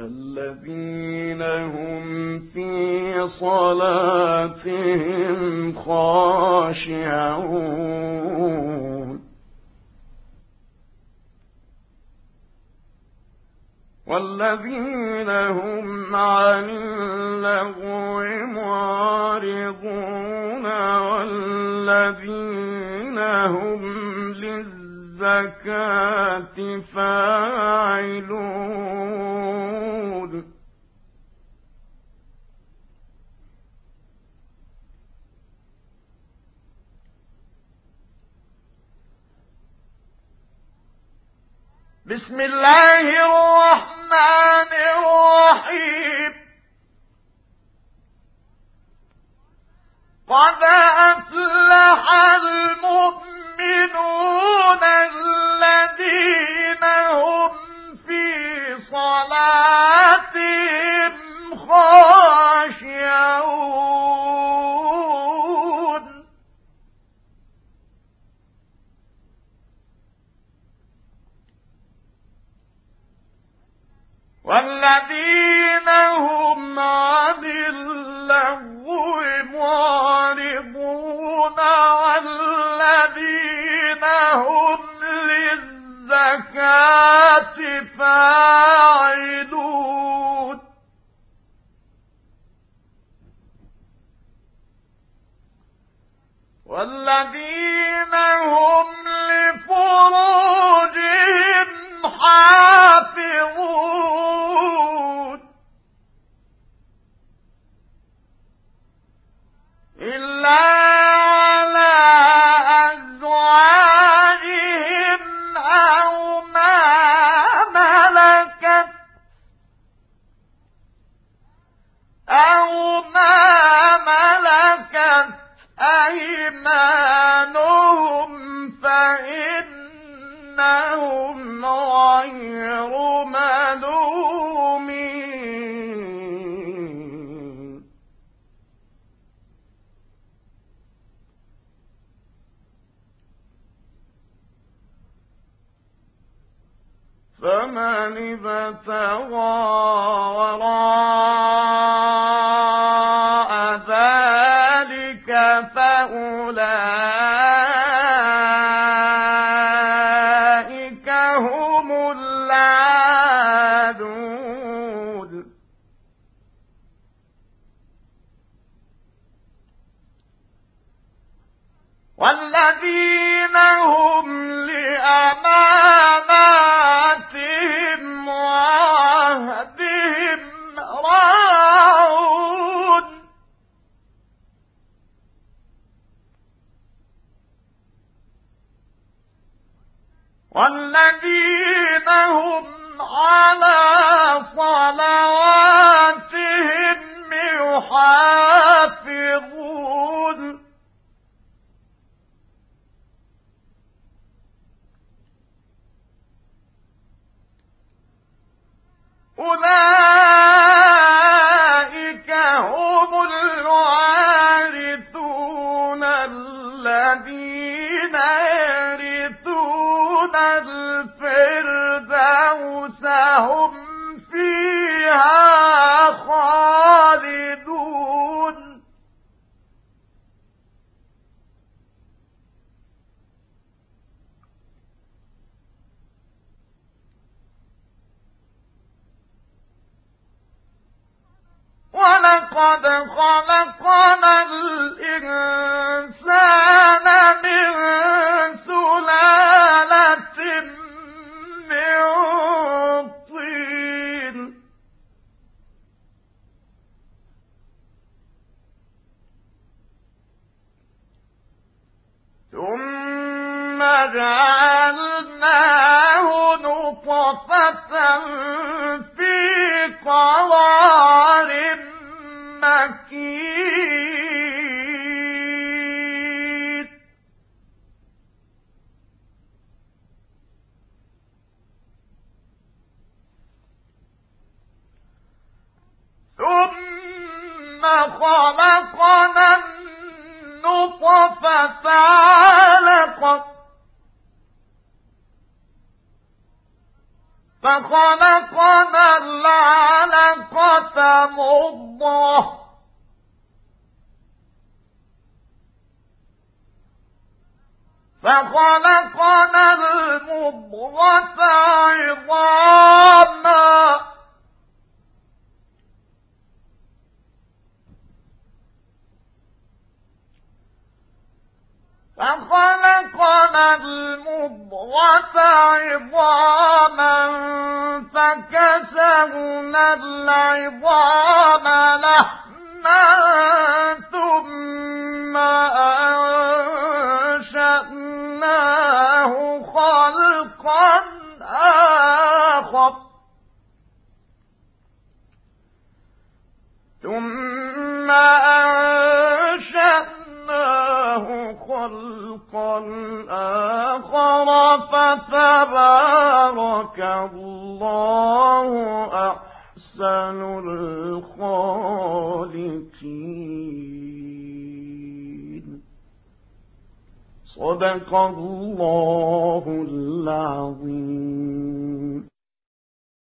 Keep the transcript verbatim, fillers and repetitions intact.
الذين هم في صلاتهم خاشعون والذين هم عن اللغو معرضون والذين هم للزكاة فاعلون بسم الله الرحمن الرحيم قد أفلح المؤمنون الذين هم في صلاتهم خاشعون والذين هم عن اللغو معرضون والذين هم للزكاة فاعلون والذين هم لفروجهم حافظون إلا على أزواجهم أو ما ملكت أو ما ملكت أيمانهم فإنهم غير ملومين فمن ابتغى وراء ذلك فأولئك هم العادون والذين هم لأماناتهم وعهدهم راعون والذين هم على صلواتهم يحافظون أولئك هم الوارثون الذين يرثون الفردوس هم فيها خالدون ولقد خلقنا الإنسان من سلالة من طين ثم جعلناه نطفة في قرار مكين ثم خلقنا النطفة علقة فخلقنا العلقة فمضغة فخلقنا المضغة عظاما فخلقنا المضغة عظاما فكسونا العظام لحما ثم أنشأناه خلقا آخر ثم أنشأناه خلقا آخر فتبارك الله أحسن الخالقين. صدق الله العظيم.